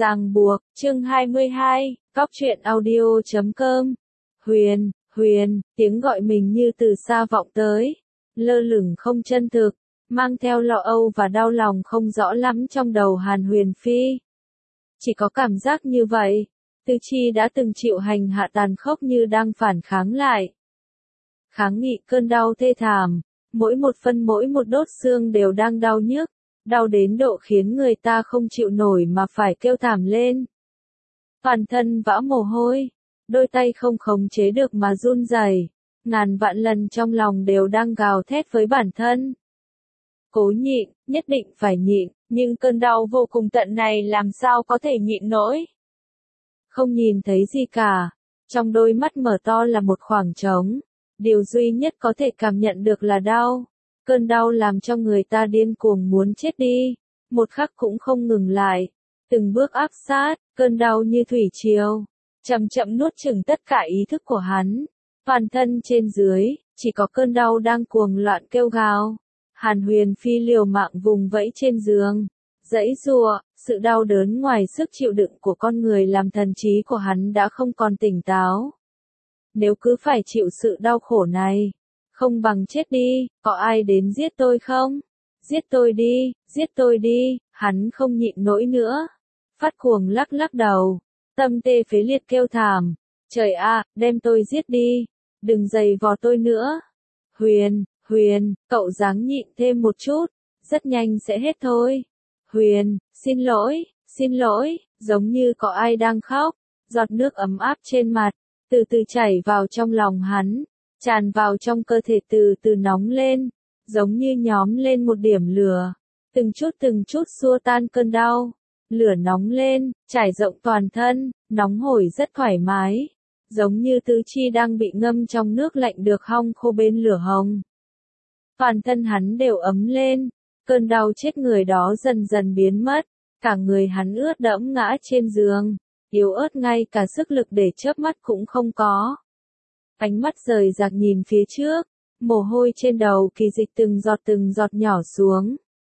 Ràng buộc, chương 22, Cóc truyện audio.com. Huyền, tiếng gọi mình như từ xa vọng tới, lơ lửng không chân thực, mang theo lo âu và đau lòng không rõ lắm trong đầu Hàn Huyền Phi. Chỉ có cảm giác như vậy, Tư Chi đã từng chịu hành hạ tàn khốc như đang phản kháng lại. Kháng nghị cơn đau thê thảm, mỗi một phân mỗi một đốt xương đều đang đau nhức, đau đến độ khiến người ta không chịu nổi mà phải kêu thảm lên. Toàn thân vã mồ hôi, đôi tay không khống chế được mà run rẩy, ngàn vạn lần trong lòng đều đang gào thét với bản thân. Cố nhịn, nhất định phải nhịn, nhưng cơn đau vô cùng tận này làm sao có thể nhịn nổi. Không nhìn thấy gì cả, trong đôi mắt mở to là một khoảng trống, điều duy nhất có thể cảm nhận được là đau. Cơn đau làm cho người ta điên cuồng muốn chết đi, một khắc cũng không ngừng lại, từng bước áp sát, cơn đau như thủy triều, chậm chậm nuốt chửng tất cả ý thức của hắn. Toàn thân trên dưới, chỉ có cơn đau đang cuồng loạn kêu gào. Hàn Huyền Phi liều mạng vùng vẫy trên giường, giãy giụa, sự đau đớn ngoài sức chịu đựng của con người làm thần trí của hắn đã không còn tỉnh táo. Nếu cứ phải chịu sự đau khổ này, không bằng chết đi, có ai đến giết tôi không? Giết tôi đi, hắn không nhịn nổi nữa. Phát cuồng lắc lắc đầu, tâm tê phế liệt kêu thảm, trời ạ, đem tôi giết đi, đừng giày vò tôi nữa. Huyền, cậu ráng nhịn thêm một chút, rất nhanh sẽ hết thôi. Huyền, xin lỗi, giống như có ai đang khóc, giọt nước ấm áp trên mặt, từ từ chảy vào trong lòng hắn, tràn vào trong cơ thể từ từ nóng lên, giống như nhóm lên một điểm lửa, từng chút xua tan cơn đau. Lửa nóng lên, trải rộng toàn thân, nóng hổi rất thoải mái, giống như tứ chi đang bị ngâm trong nước lạnh được hong khô bên lửa hồng. Toàn thân hắn đều ấm lên, cơn đau chết người đó dần dần biến mất, cả người hắn ướt đẫm ngã trên giường, yếu ớt ngay cả sức lực để chớp mắt cũng không có. Ánh mắt rời rạc nhìn phía trước, mồ hôi trên đầu Kỳ Dịch từng giọt nhỏ xuống,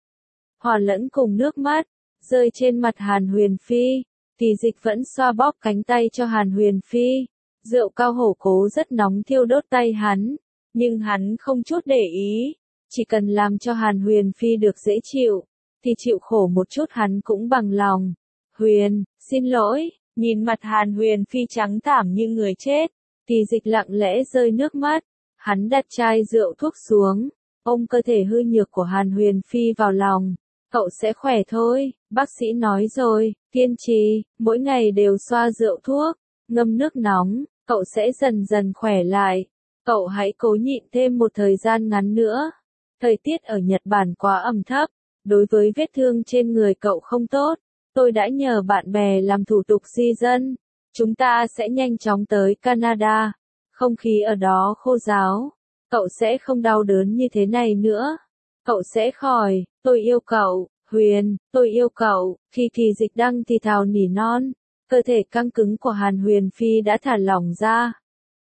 hòa lẫn cùng nước mắt, rơi trên mặt Hàn Huyền Phi. Kỳ Dịch vẫn xoa bóp cánh tay cho Hàn Huyền Phi, rượu cao hổ cố rất nóng thiêu đốt tay hắn, nhưng hắn không chút để ý, chỉ cần làm cho Hàn Huyền Phi được dễ chịu, thì chịu khổ một chút hắn cũng bằng lòng. Huyền, xin lỗi, nhìn mặt Hàn Huyền Phi trắng thảm như người chết, Kỳ Dịch lặng lẽ rơi nước mắt, hắn đặt chai rượu thuốc xuống, ôm cơ thể hư nhược của Hàn Huyền Phi vào lòng. Cậu sẽ khỏe thôi, bác sĩ nói rồi, kiên trì, mỗi ngày đều xoa rượu thuốc, ngâm nước nóng, cậu sẽ dần dần khỏe lại. Cậu hãy cố nhịn thêm một thời gian ngắn nữa. Thời tiết ở Nhật Bản quá ẩm thấp, đối với vết thương trên người cậu không tốt. Tôi đã nhờ bạn bè làm thủ tục di dân. Chúng ta sẽ nhanh chóng tới Canada. Không khí ở đó khô ráo. Cậu sẽ không đau đớn như thế này nữa. Cậu sẽ khỏi, tôi yêu cậu, Huyền, tôi yêu cậu. Khi Kỳ Dịch đang thì thào nỉ non, cơ thể căng cứng của Hàn Huyền Phi đã thả lỏng ra.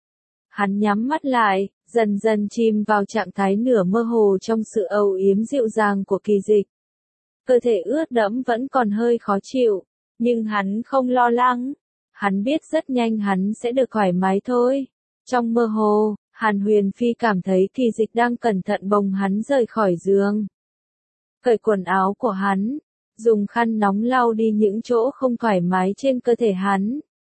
Hắn nhắm mắt lại, dần dần chìm vào trạng thái nửa mơ hồ trong sự âu yếm dịu dàng của Kỳ Dịch. Cơ thể ướt đẫm vẫn còn hơi khó chịu, nhưng hắn không lo lắng. Hắn biết rất nhanh hắn sẽ được thoải mái thôi. Trong mơ hồ, Hàn Huyền Phi cảm thấy Kỳ Dịch đang cẩn thận bồng hắn rời khỏi giường. Cởi quần áo của hắn, dùng khăn nóng lau đi những chỗ không thoải mái trên cơ thể hắn.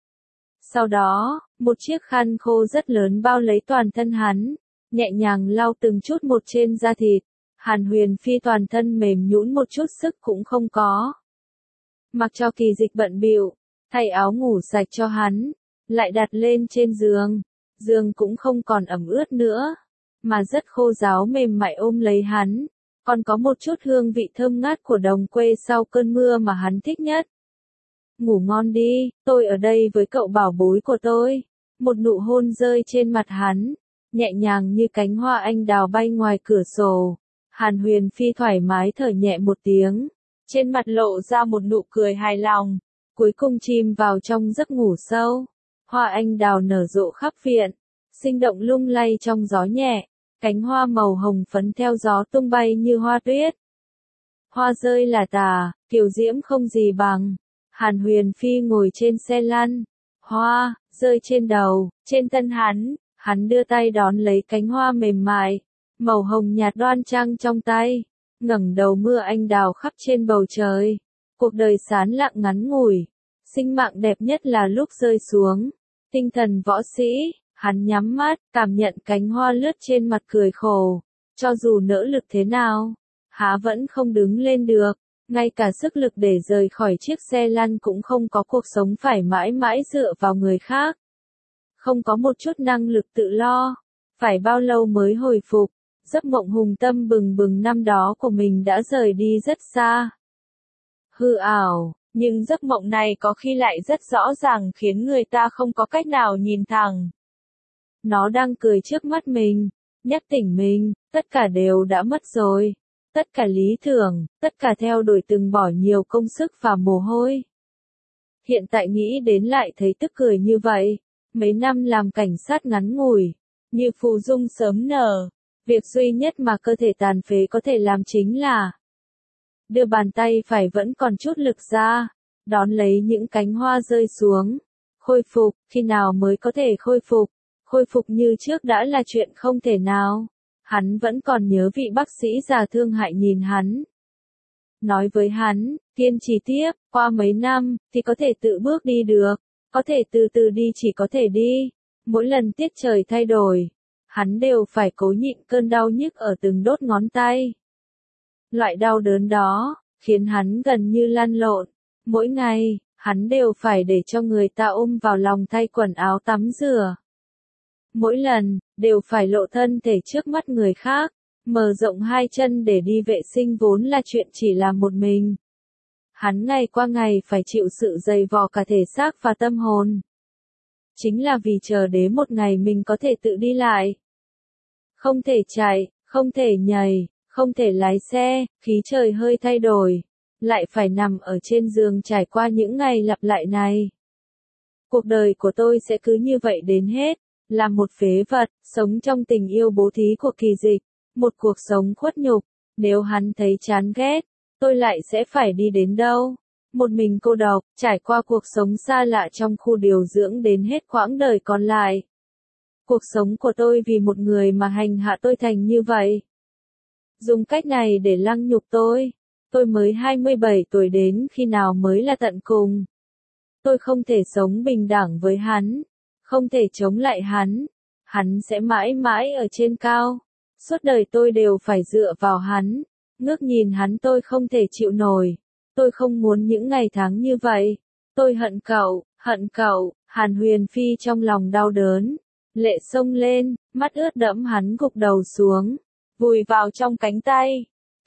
Sau đó, một chiếc khăn khô rất lớn bao lấy toàn thân hắn, nhẹ nhàng lau từng chút một trên da thịt. Hàn Huyền Phi toàn thân mềm nhũn một chút sức cũng không có. Mặc cho Kỳ Dịch bận bịu, thay áo ngủ sạch cho hắn, lại đặt lên trên giường. Giường cũng không còn ẩm ướt nữa, mà rất khô ráo mềm mại ôm lấy hắn, còn có một chút hương vị thơm ngát của đồng quê sau cơn mưa mà hắn thích nhất. Ngủ ngon đi, tôi ở đây với cậu bảo bối của tôi. Một nụ hôn rơi trên mặt hắn, nhẹ nhàng như cánh hoa anh đào bay ngoài cửa sổ. Hàn Huyền Phi thoải mái thở nhẹ một tiếng, trên mặt lộ ra một nụ cười hài lòng, cuối cùng chìm vào trong giấc ngủ sâu. Hoa anh đào nở rộ khắp viện, sinh động lung lay trong gió nhẹ, cánh hoa màu hồng phấn theo gió tung bay như hoa tuyết. Hoa rơi là tà, kiều diễm không gì bằng. Hàn Huyền Phi ngồi trên xe lăn, hoa, rơi trên đầu, trên thân hắn đưa tay đón lấy cánh hoa mềm mại, màu hồng nhạt đoan trang trong tay, ngẩng đầu mưa anh đào khắp trên bầu trời. Cuộc đời sán lặng ngắn ngủi, sinh mạng đẹp nhất là lúc rơi xuống. Tinh thần võ sĩ, hắn nhắm mắt, cảm nhận cánh hoa lướt trên mặt cười khổ. Cho dù nỗ lực thế nào, há vẫn không đứng lên được. Ngay cả sức lực để rời khỏi chiếc xe lăn cũng không có, cuộc sống phải mãi mãi dựa vào người khác. Không có một chút năng lực tự lo. Phải bao lâu mới hồi phục, giấc mộng hùng tâm bừng bừng năm đó của mình đã rời đi rất xa. Hư ảo, nhưng giấc mộng này có khi lại rất rõ ràng khiến người ta không có cách nào nhìn thẳng. Nó đang cười trước mắt mình, nhắc tỉnh mình, tất cả đều đã mất rồi. Tất cả lý tưởng, tất cả theo đuổi từng bỏ nhiều công sức và mồ hôi. Hiện tại nghĩ đến lại thấy tức cười như vậy. Mấy năm làm cảnh sát ngắn ngủi, như phù dung sớm nở. Việc duy nhất mà cơ thể tàn phế có thể làm chính là đưa bàn tay phải vẫn còn chút lực ra, đón lấy những cánh hoa rơi xuống. Khôi phục, khi nào mới có thể khôi phục? Khôi phục như trước đã là chuyện không thể nào. Hắn vẫn còn nhớ vị bác sĩ già thương hại nhìn hắn. Nói với hắn, kiên trì tiếp, qua mấy năm, thì có thể tự bước đi được. Có thể từ từ đi, chỉ có thể đi. Mỗi lần tiết trời thay đổi, hắn đều phải cố nhịn cơn đau nhức ở từng đốt ngón tay. Loại đau đớn đó, khiến hắn gần như lăn lộn. Mỗi ngày, hắn đều phải để cho người ta ôm vào lòng thay quần áo tắm rửa. Mỗi lần, đều phải lộ thân thể trước mắt người khác, mở rộng hai chân để đi vệ sinh vốn là chuyện chỉ làm một mình. Hắn ngày qua ngày phải chịu sự dày vò cả thể xác và tâm hồn. Chính là vì chờ đến một ngày mình có thể tự đi lại. Không thể chạy, không thể nhảy, không thể lái xe, khí trời hơi thay đổi. Lại phải nằm ở trên giường trải qua những ngày lặp lại này. Cuộc đời của tôi sẽ cứ như vậy đến hết. Là một phế vật, sống trong tình yêu bố thí của Kỳ Dịch. Một cuộc sống khuất nhục. Nếu hắn thấy chán ghét, tôi lại sẽ phải đi đến đâu? Một mình cô độc, trải qua cuộc sống xa lạ trong khu điều dưỡng đến hết quãng đời còn lại. Cuộc sống của tôi vì một người mà hành hạ tôi thành như vậy. Dùng cách này để lăng nhục tôi. Tôi mới 27 tuổi, đến khi nào mới là tận cùng? Tôi không thể sống bình đẳng với hắn. Không thể chống lại hắn. Hắn sẽ mãi mãi ở trên cao. Suốt đời tôi đều phải dựa vào hắn. Ngước nhìn hắn tôi không thể chịu nổi. Tôi không muốn những ngày tháng như vậy. Tôi hận cậu, hận cậu. Hàn Huyền Phi trong lòng đau đớn. Lệ xông lên, mắt ướt đẫm, hắn gục đầu xuống. Vùi vào trong cánh tay.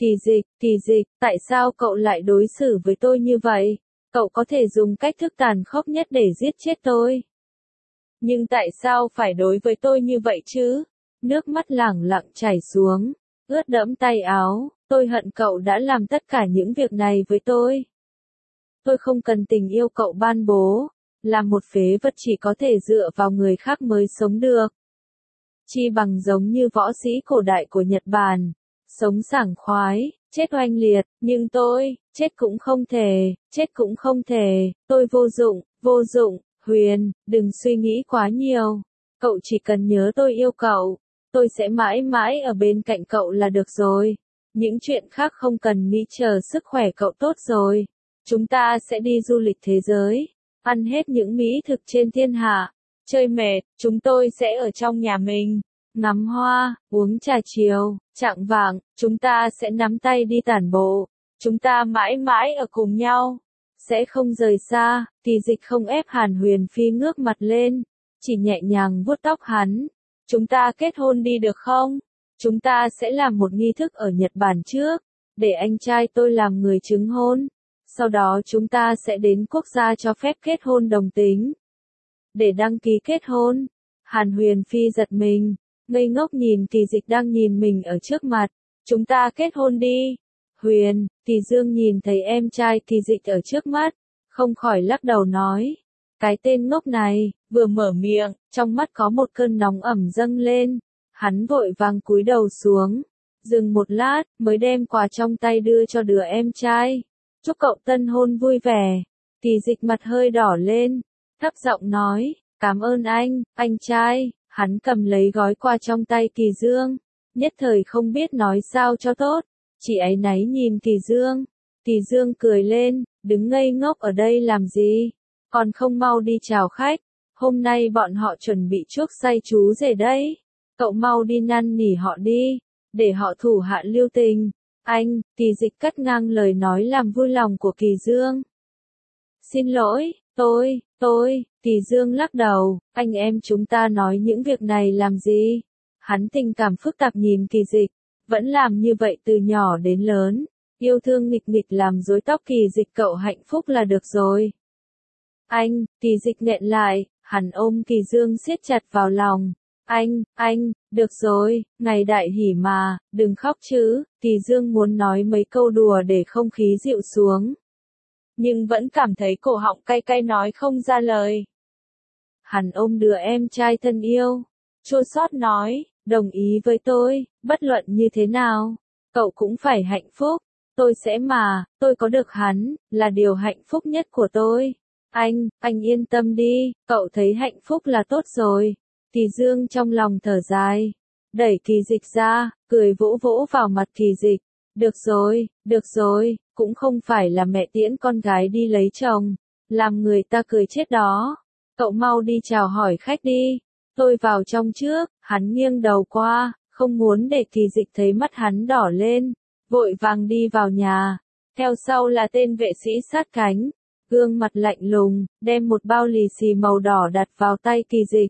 Kỳ Dịch, tại sao cậu lại đối xử với tôi như vậy? Cậu có thể dùng cách thức tàn khốc nhất để giết chết tôi. Nhưng tại sao phải đối với tôi như vậy chứ? Nước mắt lẳng lặng chảy xuống, ướt đẫm tay áo. Tôi hận cậu đã làm tất cả những việc này với tôi. Tôi không cần tình yêu cậu ban bố. Là một phế vật chỉ có thể dựa vào người khác mới sống được. Chi bằng giống như võ sĩ cổ đại của Nhật Bản. Sống sảng khoái, chết oanh liệt, nhưng tôi, chết cũng không thể, tôi vô dụng, Huyền, đừng suy nghĩ quá nhiều. Cậu chỉ cần nhớ tôi yêu cậu, tôi sẽ mãi mãi ở bên cạnh cậu là được rồi. Những chuyện khác không cần nghĩ, chờ sức khỏe cậu tốt rồi. Chúng ta sẽ đi du lịch thế giới, ăn hết những mỹ thực trên thiên hạ, chơi mệt, chúng tôi sẽ ở trong nhà mình. Ngắm hoa, uống trà chiều, chạng vạng, chúng ta sẽ nắm tay đi tản bộ. Chúng ta mãi mãi ở cùng nhau. Sẽ không rời xa. Kỳ Dịch không ép Hàn Huyền Phi ngước mặt lên. Chỉ nhẹ nhàng vuốt tóc hắn. Chúng ta kết hôn đi được không? Chúng ta sẽ làm một nghi thức ở Nhật Bản trước. Để anh trai tôi làm người chứng hôn. Sau đó chúng ta sẽ đến quốc gia cho phép kết hôn đồng tính. Để đăng ký kết hôn. Hàn Huyền Phi giật mình. Ngây ngốc nhìn Kỳ Dịch đang nhìn mình ở trước mặt. Chúng ta kết hôn đi. Huyền, Kỳ Dương nhìn thấy em trai Kỳ Dịch ở trước mắt. Không khỏi lắc đầu nói. Cái tên ngốc này, vừa mở miệng, trong mắt có một cơn nóng ẩm dâng lên. Hắn vội vàng cúi đầu xuống. Dừng một lát, mới đem quà trong tay đưa cho đứa em trai. Chúc cậu tân hôn vui vẻ. Kỳ Dịch mặt hơi đỏ lên, thấp giọng nói, cảm ơn anh trai. Hắn cầm lấy gói quà trong tay Kỳ Dương, nhất thời không biết nói sao cho tốt, chỉ áy náy nhìn Kỳ Dương. Kỳ Dương cười lên, đứng ngây ngốc ở đây làm gì, còn không mau đi chào khách, hôm nay bọn họ chuẩn bị chuốc say chú rể đấy, cậu mau đi năn nỉ họ đi, để họ thủ hạ lưu tình. Anh, Kỳ Dịch cắt ngang lời nói làm vui lòng của Kỳ Dương. Xin lỗi, Kỳ Dương lắc đầu, anh em chúng ta nói những việc này làm gì? Hắn tình cảm phức tạp nhìn Kỳ Dịch, vẫn làm như vậy từ nhỏ đến lớn, yêu thương nghịch nghịch làm rối tóc Kỳ Dịch, cậu hạnh phúc là được rồi. Anh, Kỳ Dịch nghẹn lại, hắn ôm Kỳ Dương siết chặt vào lòng. Anh, được rồi, ngày đại hỉ mà, đừng khóc chứ. Kỳ Dương muốn nói mấy câu đùa để không khí dịu xuống, nhưng vẫn cảm thấy cổ họng cay cay nói không ra lời. Hắn ôm đứa em trai thân yêu, chua xót nói, đồng ý với tôi, bất luận như thế nào, cậu cũng phải hạnh phúc, tôi sẽ mà, tôi có được hắn, là điều hạnh phúc nhất của tôi. Anh yên tâm đi, cậu thấy hạnh phúc là tốt rồi. Kỳ Dương trong lòng thở dài, đẩy Kỳ Dịch ra, cười vỗ vỗ vào mặt Kỳ Dịch. Được rồi, cũng không phải là mẹ tiễn con gái đi lấy chồng, làm người ta cười chết đó. Cậu mau đi chào hỏi khách đi, tôi vào trong trước. Hắn nghiêng đầu qua, không muốn để Kỳ Dịch thấy mắt hắn đỏ lên, vội vàng đi vào nhà. Theo sau là tên vệ sĩ sát cánh, gương mặt lạnh lùng, đem một bao lì xì màu đỏ đặt vào tay Kỳ Dịch.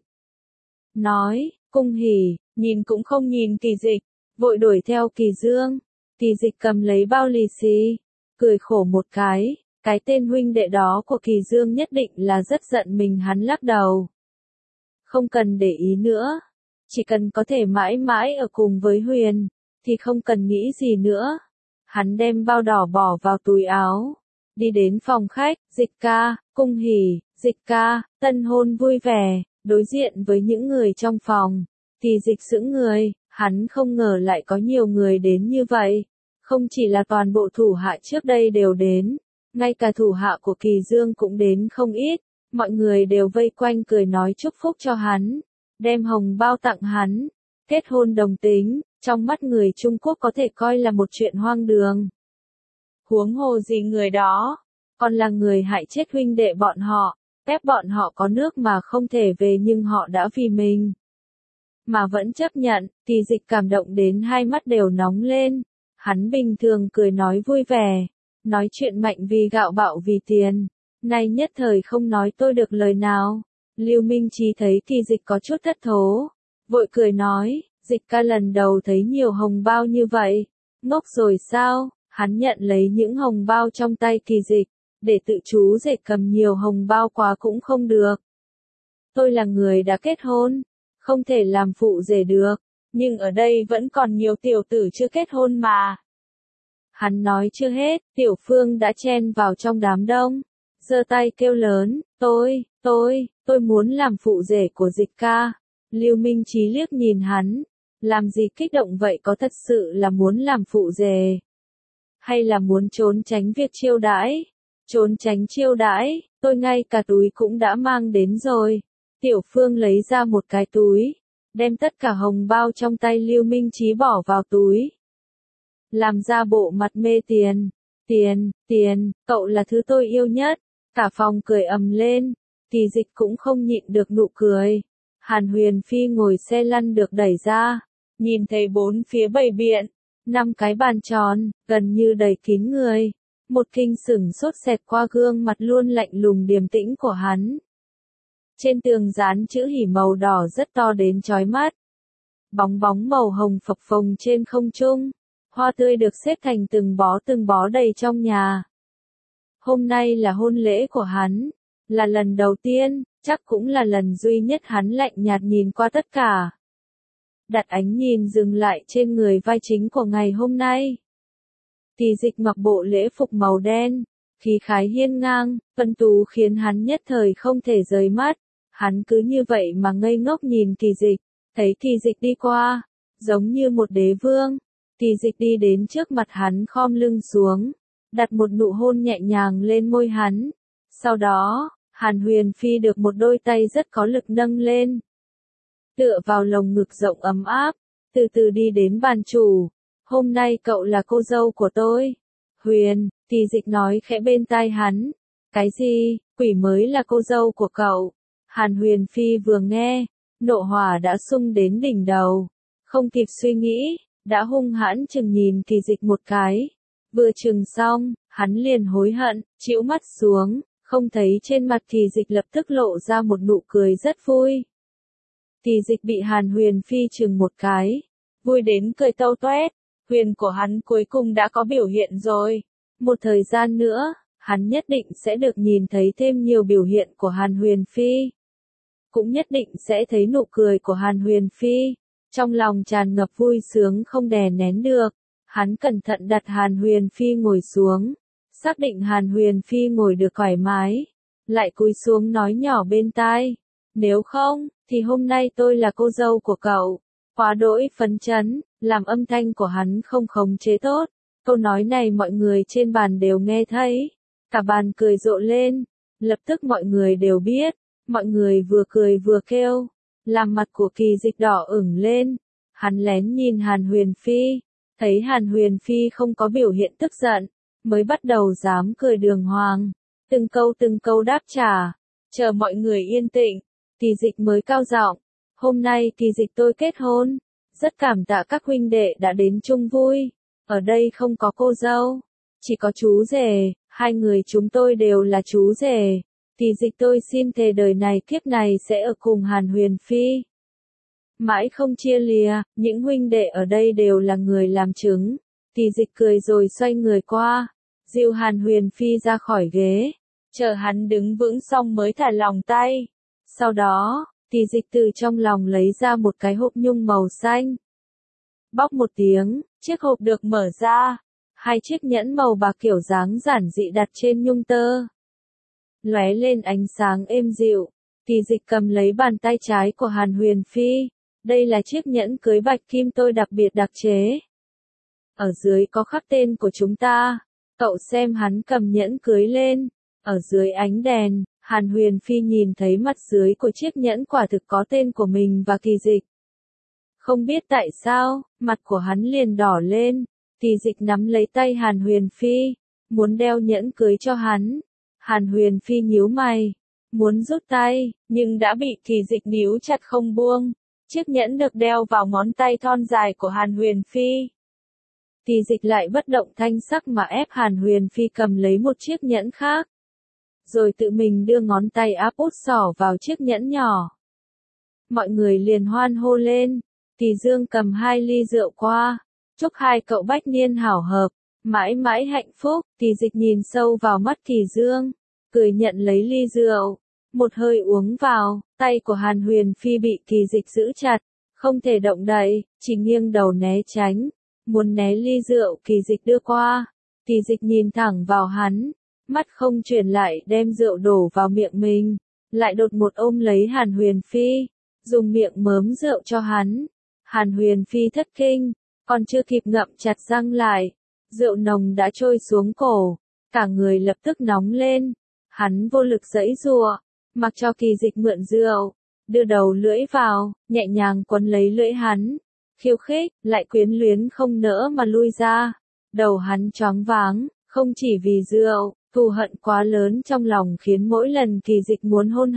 Nói, cung hỉ, nhìn cũng không nhìn Kỳ Dịch, vội đuổi theo Kỳ Dương. Kỳ Dịch cầm lấy bao lì xì, cười khổ một cái tên huynh đệ đó của Kỳ Dương nhất định là rất giận mình. Hắn lắc đầu. Không cần để ý nữa, chỉ cần có thể mãi mãi ở cùng với Huyền, thì không cần nghĩ gì nữa. Hắn đem bao đỏ bỏ vào túi áo, đi đến phòng khách. Dịch ca, cung hỉ, Dịch ca, tân hôn vui vẻ. Đối diện với những người trong phòng, Kỳ Dịch sững người, hắn không ngờ lại có nhiều người đến như vậy. Không chỉ là toàn bộ thủ hạ trước đây đều đến, ngay cả thủ hạ của Kỳ Dương cũng đến không ít, mọi người đều vây quanh cười nói chúc phúc cho hắn, đem hồng bao tặng hắn. Kết hôn đồng tính, trong mắt người Trung Quốc có thể coi là một chuyện hoang đường. Huống hồ gì người đó, còn là người hại chết huynh đệ bọn họ, ép bọn họ có nước mà không thể về, nhưng họ đã vì mình mà vẫn chấp nhận. Kỳ Dịch cảm động đến hai mắt đều nóng lên. Hắn bình thường cười nói vui vẻ, nói chuyện mạnh vì gạo bạo vì tiền, nay nhất thời không nói tôi được lời nào. Lưu Minh Chí thấy Kỳ Dịch có chút thất thố, vội cười nói, Dịch ca lần đầu thấy nhiều hồng bao như vậy, ngốc rồi sao? Hắn nhận lấy những hồng bao trong tay Kỳ Dịch, để tự chú rể cầm nhiều hồng bao quá cũng không được. Tôi là người đã kết hôn, không thể làm phụ rể được, nhưng ở đây vẫn còn nhiều tiểu tử chưa kết hôn mà. Hắn nói chưa hết, Tiểu Phương đã chen vào trong đám đông, giơ tay kêu lớn, tôi muốn làm phụ rể của Dịch ca. Lưu Minh Chí liếc nhìn hắn, làm gì kích động vậy, có thật sự là muốn làm phụ rể, hay là muốn trốn tránh việc chiêu đãi? Trốn tránh chiêu đãi, tôi ngay cả túi cũng đã mang đến rồi. Tiểu Phương lấy ra một cái túi, đem tất cả hồng bao trong tay Lưu Minh Chí bỏ vào túi, làm ra bộ mặt mê tiền. Tiền, cậu là thứ tôi yêu nhất. Cả phòng cười ầm lên, Kỳ Dịch cũng không nhịn được nụ cười. Hàn Huyền Phi ngồi xe lăn được đẩy ra, nhìn thấy bốn phía bày biện, 5 cái bàn tròn, gần như đầy kín người. Một kinh sửng sốt xẹt qua gương mặt luôn lạnh lùng điềm tĩnh của hắn. Trên tường dán chữ hỉ màu đỏ rất to đến chói mắt. Bóng bóng màu hồng phập phồng trên không trung. Hoa tươi được xếp thành từng bó đầy trong nhà. Hôm nay là hôn lễ của hắn, là lần đầu tiên, chắc cũng là lần duy nhất hắn lạnh nhạt nhìn qua tất cả. Đặt ánh nhìn dừng lại trên người vai chính của ngày hôm nay. Kỳ Dịch mặc bộ lễ phục màu đen, khí khái hiên ngang, tuấn tú khiến hắn nhất thời không thể rời mắt. Hắn cứ như vậy mà ngây ngốc nhìn Kỳ Dịch, thấy Kỳ Dịch đi qua, giống như một đế vương. Kỳ Dịch đi đến trước mặt hắn khom lưng xuống, đặt một nụ hôn nhẹ nhàng lên môi hắn. Sau đó, Hàn Huyền Phi được một đôi tay rất có lực nâng lên. Tựa vào lồng ngực rộng ấm áp, từ từ đi đến bàn chủ. Hôm nay cậu là cô dâu của tôi. Huyền, Kỳ Dịch nói khẽ bên tai hắn. Cái gì, quỷ mới là cô dâu của cậu? Hàn Huyền Phi vừa nghe, nộ hỏa đã sung đến đỉnh đầu. Không kịp suy nghĩ, đã hung hãn chừng nhìn Kỳ Dịch một cái. Vừa chừng xong, hắn liền hối hận, chĩu mắt xuống, không thấy trên mặt Kỳ Dịch lập tức lộ ra một nụ cười rất vui. Kỳ Dịch bị Hàn Huyền Phi chừng một cái, vui đến cười tâu toét. Huyền của hắn cuối cùng đã có biểu hiện rồi. Một thời gian nữa, hắn nhất định sẽ được nhìn thấy thêm nhiều biểu hiện của Hàn Huyền Phi. Cũng nhất định sẽ thấy nụ cười của Hàn Huyền Phi. Trong lòng tràn ngập vui sướng không đè nén được. Hắn cẩn thận đặt Hàn Huyền Phi ngồi xuống. Xác định Hàn Huyền Phi ngồi được thoải mái. Lại cúi xuống nói nhỏ bên tai. Nếu không, thì hôm nay tôi là cô dâu của cậu. Quá đỗi phấn chấn, làm âm thanh của hắn không khống chế tốt. Câu nói này mọi người trên bàn đều nghe thấy. Cả bàn cười rộ lên. Lập tức mọi người đều biết. Mọi người vừa cười vừa kêu. Làm mặt của Kỳ Dịch đỏ ửng lên. Hắn lén nhìn Hàn Huyền Phi. Thấy Hàn Huyền Phi không có biểu hiện tức giận. Mới bắt đầu dám cười đường hoàng. Từng câu đáp trả. Chờ mọi người yên tĩnh. Kỳ Dịch mới cao giọng. Hôm nay Kỳ Dịch tôi kết hôn. Rất cảm tạ các huynh đệ đã đến chung vui. Ở đây không có cô dâu. Chỉ có chú rể. Hai người chúng tôi đều là chú rể. Kỳ Dịch tôi xin thề đời này kiếp này sẽ ở cùng Hàn Huyền Phi. Mãi không chia lìa. Những huynh đệ ở đây đều là người làm chứng. Kỳ Dịch cười rồi xoay người qua. Dìu Hàn Huyền Phi ra khỏi ghế. Chờ hắn đứng vững xong mới thả lỏng tay. Sau đó, Kỳ Dịch từ trong lòng lấy ra một cái hộp nhung màu xanh. Bóc một tiếng, chiếc hộp được mở ra. Hai chiếc nhẫn màu bạc kiểu dáng giản dị đặt trên nhung tơ. Lóe lên ánh sáng êm dịu. Kỳ Dịch cầm lấy bàn tay trái của Hàn Huyền Phi. Đây là chiếc nhẫn cưới bạch kim tôi đặc biệt đặc chế. Ở dưới có khắc tên của chúng ta. Cậu xem hắn cầm nhẫn cưới lên. Ở dưới ánh đèn, Hàn Huyền Phi nhìn thấy mặt dưới của chiếc nhẫn quả thực có tên của mình và Kỳ Dịch. Không biết tại sao, mặt của hắn liền đỏ lên. Kỳ Dịch nắm lấy tay Hàn Huyền Phi, muốn đeo nhẫn cưới cho hắn. Hàn Huyền Phi nhíu mày, muốn rút tay, nhưng đã bị Kỳ Dịch níu chặt không buông. Chiếc nhẫn được đeo vào ngón tay thon dài của Hàn Huyền Phi. Kỳ Dịch lại bất động thanh sắc mà ép Hàn Huyền Phi cầm lấy một chiếc nhẫn khác. Rồi tự mình đưa ngón tay áp út sỏ vào chiếc nhẫn nhỏ. Mọi người liền hoan hô lên. Kỳ Dương cầm 2 ly rượu qua. Chúc hai cậu bách niên hảo hợp, mãi mãi hạnh phúc. Kỳ Dịch nhìn sâu vào mắt Kỳ Dương, cười nhận lấy ly rượu. Một hơi uống vào, tay của Hàn Huyền Phi bị Kỳ Dịch giữ chặt, không thể động đậy, chỉ nghiêng đầu né tránh. Muốn né ly rượu Kỳ Dịch đưa qua. Kỳ Dịch nhìn thẳng vào hắn, mắt không chuyển lại đem rượu đổ vào miệng mình. Lại đột một ôm lấy Hàn Huyền Phi, dùng miệng mớm rượu cho hắn. Hàn Huyền Phi thất kinh, còn chưa kịp ngậm chặt răng lại. Rượu nồng đã trôi xuống cổ, cả người lập tức nóng lên. Hắn vô lực giãy giụa, mặc cho Kỳ Dịch mượn rượu, đưa đầu lưỡi vào, nhẹ nhàng quấn lấy lưỡi hắn. Khiêu khích, lại quyến luyến không nỡ mà lui ra. Đầu hắn choáng váng, không chỉ vì rượu, thù hận quá lớn trong lòng khiến mỗi lần Kỳ Dịch muốn hôn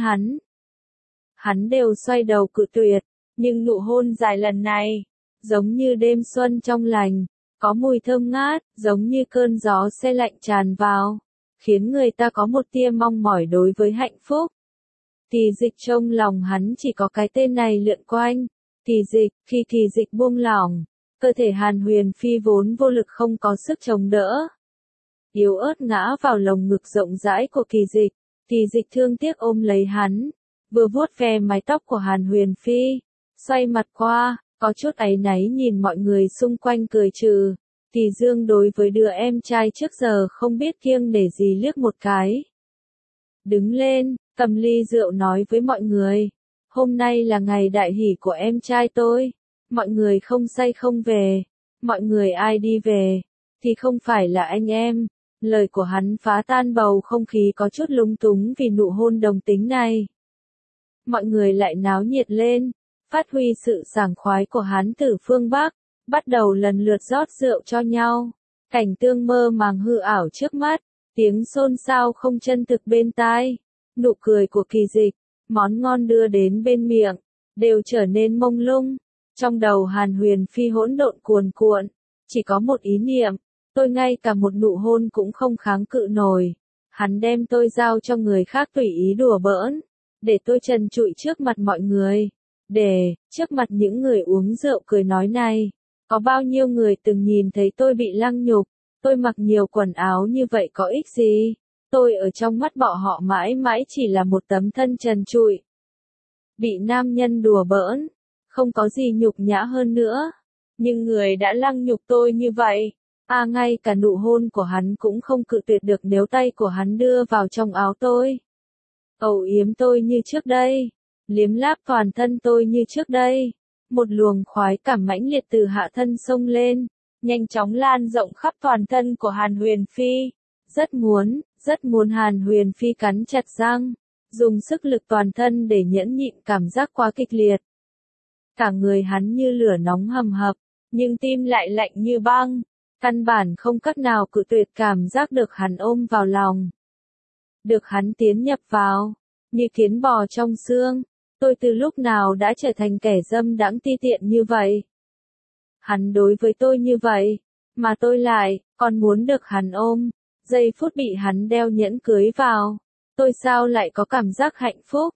hắn đều xoay đầu cự tuyệt. Nhưng nụ hôn dài lần này, giống như đêm xuân trong lành, có mùi thơm ngát, giống như cơn gió se lạnh tràn vào, khiến người ta có một tia mong mỏi đối với hạnh phúc. Kỳ Dịch trong lòng hắn chỉ có cái tên này lượn quanh. Kỳ Dịch, khi Kỳ Dịch buông lỏng, cơ thể Hàn Huyền Phi vốn vô lực không có sức chống đỡ. Yếu ớt ngã vào lồng ngực rộng rãi của Kỳ Dịch. Kỳ Dịch thương tiếc ôm lấy hắn, vừa vuốt ve mái tóc của Hàn Huyền Phi, xoay mặt qua, có chút áy náy nhìn mọi người xung quanh cười trừ. Kỳ Dương đối với đứa em trai trước giờ không biết kiêng nể gì liếc một cái. Đứng lên, cầm ly rượu nói với mọi người. Hôm nay là ngày đại hỷ của em trai tôi. Mọi người không say không về. Mọi người ai đi về, thì không phải là anh em, Lời của hắn phá tan bầu không khí có chút lung túng vì nụ hôn đồng tính này. Mọi người lại náo nhiệt lên, phát huy sự sảng khoái của hắn từ phương Bắc, bắt đầu lần lượt rót rượu cho nhau. Cảnh tượng mơ màng hư ảo trước mắt, tiếng xôn xao không chân thực bên tai, nụ cười của Kỳ Dịch, món ngon đưa đến bên miệng, đều trở nên mông lung. Trong đầu Hàn Huyền Phi hỗn độn cuồn cuộn, chỉ có một ý niệm, tôi ngay cả một nụ hôn cũng không kháng cự nổi. Hắn đem tôi giao cho người khác tùy ý đùa bỡn, để tôi trần trụi trước mặt mọi người, trước mặt những người uống rượu cười nói này. Có bao nhiêu người từng nhìn thấy tôi bị lăng nhục, tôi mặc nhiều quần áo như vậy có ích gì? Tôi ở trong mắt bọn họ mãi mãi chỉ là một tấm thân trần trụi. Bị nam nhân đùa bỡn, không có gì nhục nhã hơn nữa. Nhưng người đã lăng nhục tôi như vậy, ngay cả nụ hôn của hắn cũng không cự tuyệt được nếu tay của hắn đưa vào trong áo tôi. Âu yếm tôi như trước đây, liếm láp toàn thân tôi như trước đây. Một luồng khoái cảm mãnh liệt từ hạ thân xông lên, nhanh chóng lan rộng khắp toàn thân của Hàn Huyền Phi. Rất muốn Hàn Huyền Phi cắn chặt răng, dùng sức lực toàn thân để nhẫn nhịn cảm giác quá kịch liệt. Cả người hắn như lửa nóng hầm hập, nhưng tim lại lạnh như băng, căn bản không cách nào cự tuyệt cảm giác được hắn ôm vào lòng. Được hắn tiến nhập vào, như kiến bò trong xương. Tôi từ lúc nào đã trở thành kẻ dâm đãng ti tiện như vậy? Hắn đối với tôi như vậy, mà tôi lại, còn muốn được hắn ôm. Giây phút bị hắn đeo nhẫn cưới vào, tôi sao lại có cảm giác hạnh phúc?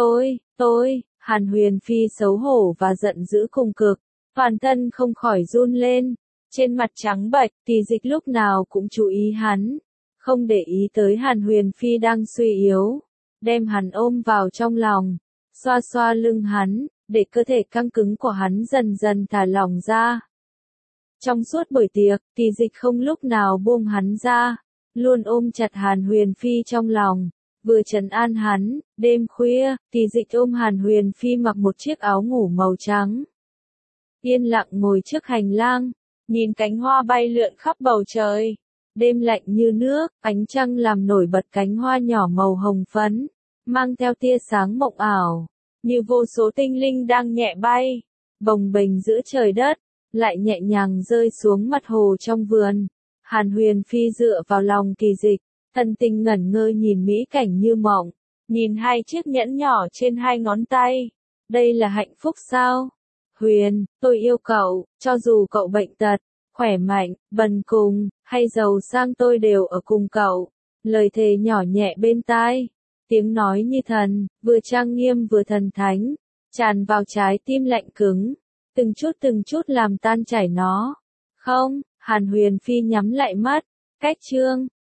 Hàn Huyền Phi xấu hổ và giận dữ cùng cực, toàn thân không khỏi run lên, trên mặt trắng bệch. Kỳ Dịch lúc nào cũng chú ý hắn, không để ý tới Hàn Huyền Phi đang suy yếu, đem hắn ôm vào trong lòng. Xoa xoa lưng hắn, để cơ thể căng cứng của hắn dần dần thả lỏng ra. Trong suốt buổi tiệc, Kỳ Dịch không lúc nào buông hắn ra, luôn ôm chặt Hàn Huyền Phi trong lòng, vừa trấn an hắn. Đêm khuya, Kỳ Dịch ôm Hàn Huyền Phi mặc một chiếc áo ngủ màu trắng. Yên lặng ngồi trước hành lang, nhìn cánh hoa bay lượn khắp bầu trời. Đêm lạnh như nước, ánh trăng làm nổi bật cánh hoa nhỏ màu hồng phấn, mang theo tia sáng mộng ảo, như vô số tinh linh đang nhẹ bay, bồng bềnh giữa trời đất, lại nhẹ nhàng rơi xuống mặt hồ trong vườn. Hàn Huyền Phi dựa vào lòng Kỳ Dịch, thần tình ngẩn ngơ nhìn mỹ cảnh như mộng, nhìn hai chiếc nhẫn nhỏ trên hai ngón tay. Đây là hạnh phúc sao? Huyền, tôi yêu cậu, cho dù cậu bệnh tật, khỏe mạnh, bần cùng, hay giàu sang tôi đều ở cùng cậu. Lời thề nhỏ nhẹ bên tai, tiếng nói như thần, vừa trang nghiêm vừa thần thánh, tràn vào trái tim lạnh cứng, từng chút làm tan chảy nó. Không, Hàn Huyền Phi nhắm lại mắt, cách chương.